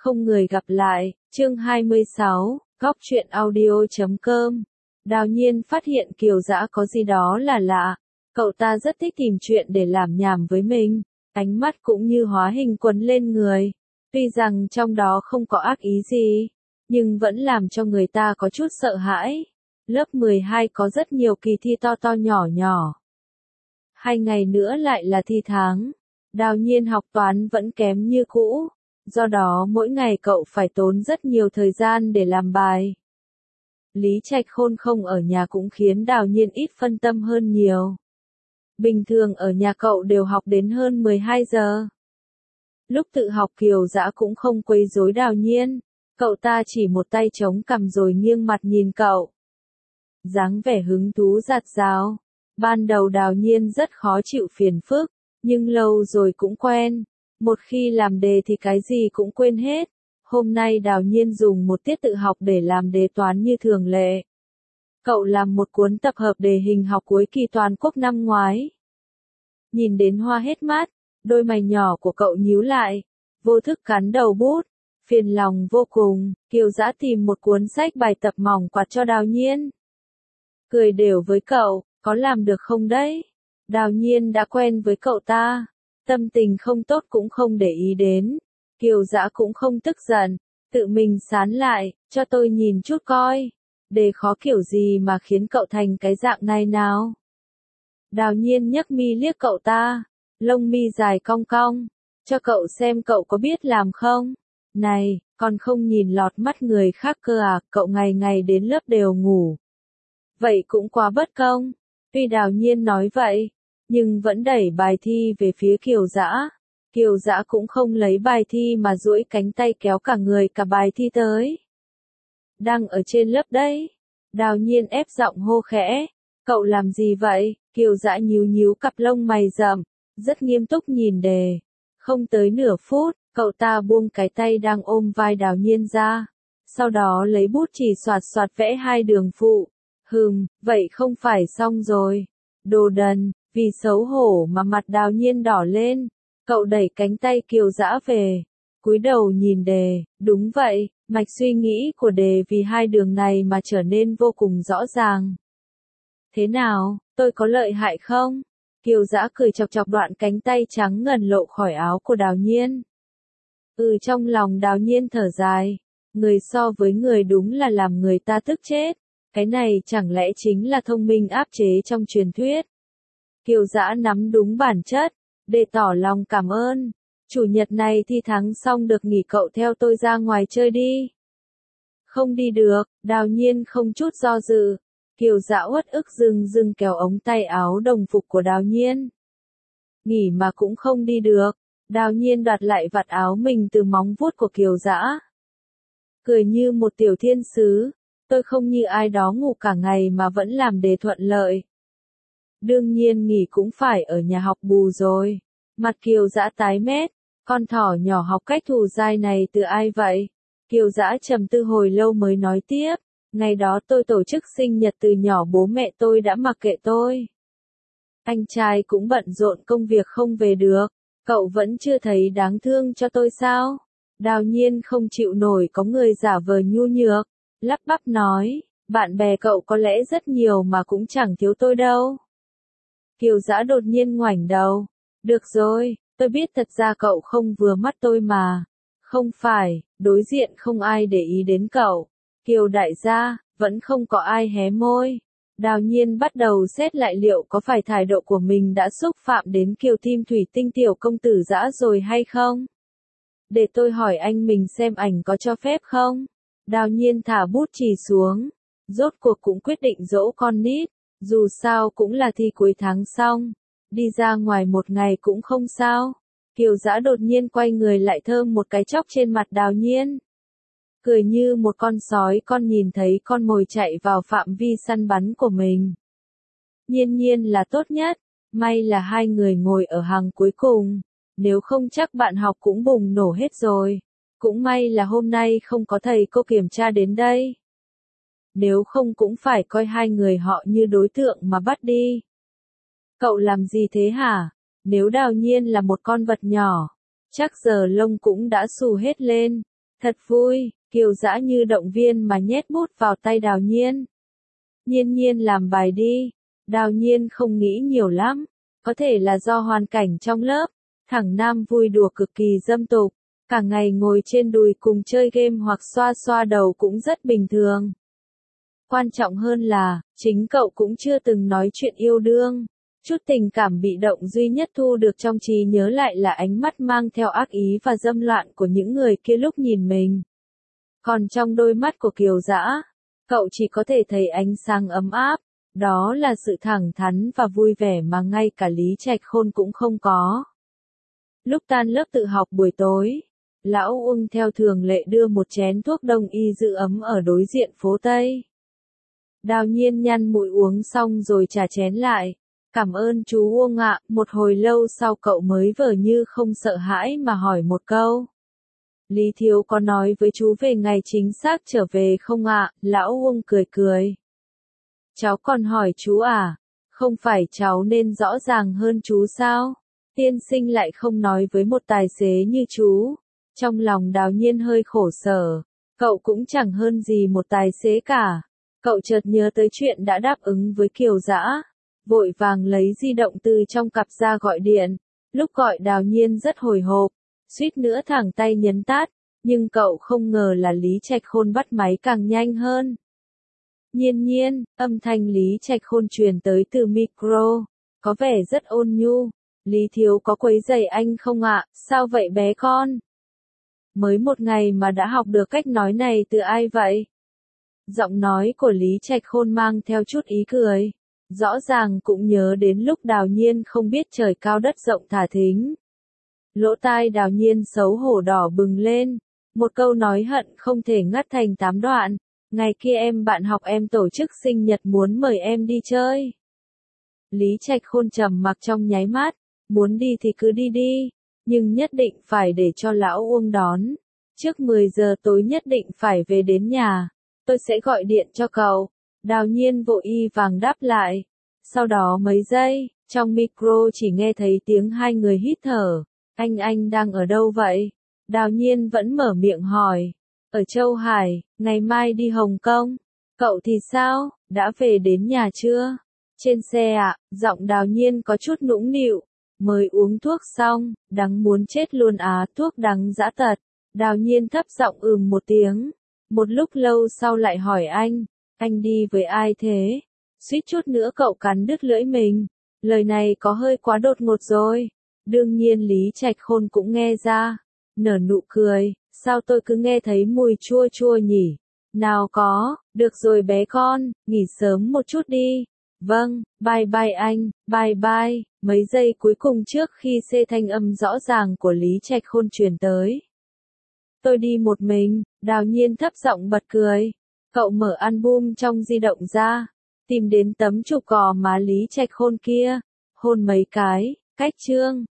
không người gặp lại, chương 26, góc truyện audio.com. Đào Nhiên phát hiện Kiều Dã có gì đó là lạ, cậu ta rất thích tìm chuyện để làm nhảm với mình, ánh mắt cũng như hóa hình quấn lên người. Tuy rằng trong đó không có ác ý gì, nhưng vẫn làm cho người ta có chút sợ hãi. Lớp 12 có rất nhiều kỳ thi to to nhỏ nhỏ. 2 ngày nữa lại là thi tháng. Đào Nhiên học toán vẫn kém như cũ, do đó mỗi ngày cậu phải tốn rất nhiều thời gian để làm bài. Lý Trạch Khôn không ở nhà cũng khiến Đào Nhiên ít phân tâm hơn nhiều. Bình thường ở nhà cậu đều học đến hơn 12 giờ. Lúc tự học Kiều Dã cũng không quấy rối Đào Nhiên, cậu ta chỉ một tay chống cằm rồi nghiêng mặt nhìn cậu. Dáng vẻ hứng thú rạt rào. Ban đầu Đào Nhiên rất khó chịu phiền phức, nhưng lâu rồi cũng quen. Một khi làm đề thì cái gì cũng quên hết. Hôm nay Đào Nhiên dùng một tiết tự học để làm đề toán như thường lệ. Cậu làm một cuốn tập hợp đề hình học cuối kỳ toàn quốc năm ngoái. Nhìn đến hoa hết mắt, đôi mày nhỏ của cậu nhíu lại, vô thức cắn đầu bút, phiền lòng vô cùng. Kiều Dã tìm một cuốn sách bài tập mỏng quạt cho Đào Nhiên. Cười đều với cậu, có làm được không đấy? Đào Nhiên đã quen với cậu ta, tâm tình không tốt cũng không để ý đến. Kiều Dã cũng không tức giận, tự mình sán lại, cho tôi nhìn chút coi. Đề khó kiểu gì mà khiến cậu thành cái dạng này nào? Đào Nhiên nhấc mi liếc cậu ta, lông mi dài cong cong, cho cậu xem cậu có biết làm không? Này, còn không nhìn lọt mắt người khác cơ à, cậu ngày ngày đến lớp đều ngủ. Vậy cũng quá bất công. Tuy Đào Nhiên nói vậy, nhưng vẫn đẩy bài thi về phía Kiều Dã. Kiều Dã cũng không lấy bài thi mà duỗi cánh tay kéo cả người cả bài thi tới. Đang ở trên lớp đấy. Đào Nhiên ép giọng hô khẽ. Cậu làm gì vậy? Kiều Dã nhíu nhíu cặp lông mày rậm, rất nghiêm túc nhìn đề. Không tới nửa phút, cậu ta buông cái tay đang ôm vai Đào Nhiên ra. Sau đó lấy bút chì xoạt xoạt vẽ hai đường phụ. Vậy không phải xong rồi. Đồ đần, vì xấu hổ mà mặt Đào Nhiên đỏ lên. Cậu đẩy cánh tay Kiều Dã về, cúi đầu nhìn đề, đúng vậy, mạch suy nghĩ của đề vì hai đường này mà trở nên vô cùng rõ ràng. Thế nào, tôi có lợi hại không? Kiều Dã cười chọc chọc đoạn cánh tay trắng ngần lộ khỏi áo của Đào Nhiên. Trong lòng Đào Nhiên thở dài, người so với người đúng là làm người ta tức chết. Cái này chẳng lẽ chính là thông minh áp chế trong truyền thuyết? Kiều Dã nắm đúng bản chất, để tỏ lòng cảm ơn. Chủ nhật này thi tháng xong được nghỉ, cậu theo tôi ra ngoài chơi đi. Không đi được, Đào Nhiên không chút do dự. Kiều Dã uất ức dưng kéo ống tay áo đồng phục của Đào Nhiên. Nghỉ mà cũng không đi được. Đào Nhiên đoạt lại vạt áo mình từ móng vuốt của Kiều Dã. Cười như một tiểu thiên sứ. Tôi không như ai đó ngủ cả ngày mà vẫn làm đề thuận lợi. Đương nhiên nghỉ cũng phải ở nhà học bù rồi. Mặt Kiều Dã tái mét, con thỏ nhỏ học cách thù dai này từ ai vậy? Kiều Dã trầm tư hồi lâu mới nói tiếp, ngày đó tôi tổ chức sinh nhật từ nhỏ bố mẹ tôi đã mặc kệ tôi. Anh trai cũng bận rộn công việc không về được, cậu vẫn chưa thấy đáng thương cho tôi sao? Đào Nhiên không chịu nổi có người giả vờ nhu nhược, lắp bắp nói, bạn bè cậu có lẽ rất nhiều mà cũng chẳng thiếu tôi đâu. Kiều Dã đột nhiên ngoảnh đầu. Được rồi, tôi biết thật ra cậu không vừa mắt tôi mà. Không phải, đối diện không ai để ý đến cậu. Kiều đại gia, vẫn không có ai hé môi. Đào Nhiên bắt đầu xét lại liệu có phải thái độ của mình đã xúc phạm đến Kiều Tim Thủy Tinh tiểu công tử Dã rồi hay không? Để tôi hỏi anh mình xem ảnh có cho phép không? Đào Nhiên thả bút chì xuống. Rốt cuộc cũng quyết định dỗ con nít. Dù sao cũng là thi cuối tháng xong, đi ra ngoài một ngày cũng không sao. Kiều Dã đột nhiên quay người lại thơm một cái chóc trên mặt Đào Nhiên. Cười như một con sói con nhìn thấy con mồi chạy vào phạm vi săn bắn của mình. Nhiên là tốt nhất, may là hai người ngồi ở hàng cuối cùng, nếu không chắc bạn học cũng bùng nổ hết rồi. Cũng may là hôm nay không có thầy cô kiểm tra đến đây. Nếu không cũng phải coi hai người họ như đối tượng mà bắt đi. Cậu làm gì thế hả? Nếu Đào Nhiên là một con vật nhỏ, chắc giờ lông cũng đã xù hết lên. Thật vui, Kiều Dã như động viên mà nhét bút vào tay Đào Nhiên. Nhiên Nhiên làm bài đi. Đào Nhiên không nghĩ nhiều lắm. Có thể là do hoàn cảnh trong lớp. Thằng Nam vui đùa cực kỳ dâm tục. Cả ngày ngồi trên đùi cùng chơi game hoặc xoa xoa đầu cũng rất bình thường. Quan trọng hơn là, chính cậu cũng chưa từng nói chuyện yêu đương. Chút tình cảm bị động duy nhất thu được trong trí nhớ lại là ánh mắt mang theo ác ý và dâm loạn của những người kia lúc nhìn mình. Còn trong đôi mắt của Kiều Dã, cậu chỉ có thể thấy ánh sáng ấm áp, đó là sự thẳng thắn và vui vẻ mà ngay cả Lý Trạch Khôn cũng không có. Lúc tan lớp tự học buổi tối, Lão Uông theo thường lệ đưa một chén thuốc đông y giữ ấm ở đối diện phố Tây. Đào Nhiên nhăn mũi uống xong rồi trả chén lại. Cảm ơn chú Uông ạ, một hồi lâu sau cậu mới vờ như không sợ hãi mà hỏi một câu. Lý Thiếu có nói với chú về ngày chính xác trở về không ạ? Lão Uông cười cười. Cháu còn hỏi chú à? Không phải cháu nên rõ ràng hơn chú sao? Tiên sinh lại không nói với một tài xế như chú. Trong lòng Đào Nhiên hơi khổ sở. Cậu cũng chẳng hơn gì một tài xế cả. Cậu chợt nhớ tới chuyện đã đáp ứng với Kiều Dã. Vội vàng lấy di động từ trong cặp ra gọi điện. Lúc gọi Đào Nhiên rất hồi hộp. Suýt nữa thẳng tay nhấn tát. Nhưng cậu không ngờ là Lý Trạch Khôn bắt máy càng nhanh hơn. Nhiên Nhiên, âm thanh Lý Trạch Khôn truyền tới từ micro. Có vẻ rất ôn nhu. Lý Thiếu có quấy rầy anh không ạ? Sao vậy bé con? Mới một ngày mà đã học được cách nói này từ ai vậy? Giọng nói của Lý Trạch Khôn mang theo chút ý cười. Rõ ràng cũng nhớ đến lúc Đào Nhiên không biết trời cao đất rộng thả thính. Lỗ tai Đào Nhiên xấu hổ đỏ bừng lên. Một câu nói hận không thể ngắt thành 8 đoạn. Ngày kia em bạn học em tổ chức sinh nhật muốn mời em đi chơi. Lý Trạch Khôn trầm mặc trong nháy mắt. Muốn đi thì cứ đi đi. Nhưng nhất định phải để cho lão Uông đón. Trước 10 giờ tối nhất định phải về đến nhà. Tôi sẽ gọi điện cho cậu. Đào Nhiên vội y vàng đáp lại. Sau đó mấy giây, trong micro chỉ nghe thấy tiếng hai người hít thở. Anh đang ở đâu vậy? Đào Nhiên vẫn mở miệng hỏi. Ở Châu Hải, ngày mai đi Hồng Kông. Cậu thì sao, đã về đến nhà chưa? Trên xe ạ, giọng Đào Nhiên có chút nũng nịu. Mới uống thuốc xong, đắng muốn chết luôn á, thuốc đắng dã tật. Đào Nhiên thấp giọng một tiếng. Một lúc lâu sau lại hỏi anh đi với ai thế? Suýt chút nữa cậu cắn đứt lưỡi mình. Lời này có hơi quá đột ngột rồi. Đương nhiên Lý Trạch Khôn cũng nghe ra. Nở nụ cười, sao tôi cứ nghe thấy mùi chua chua nhỉ? Nào có, được rồi bé con, nghỉ sớm một chút đi. Vâng, bye bye anh, bye bye. Mấy giây cuối cùng trước khi xê thanh âm rõ ràng của Lý Trạch Khôn truyền tới. Tôi đi một mình, Đào Nhiên thấp giọng bật cười. Cậu mở album trong di động ra, tìm đến tấm chụp cò má Lý Trạch Khôn kia, hôn mấy cái, cách chương.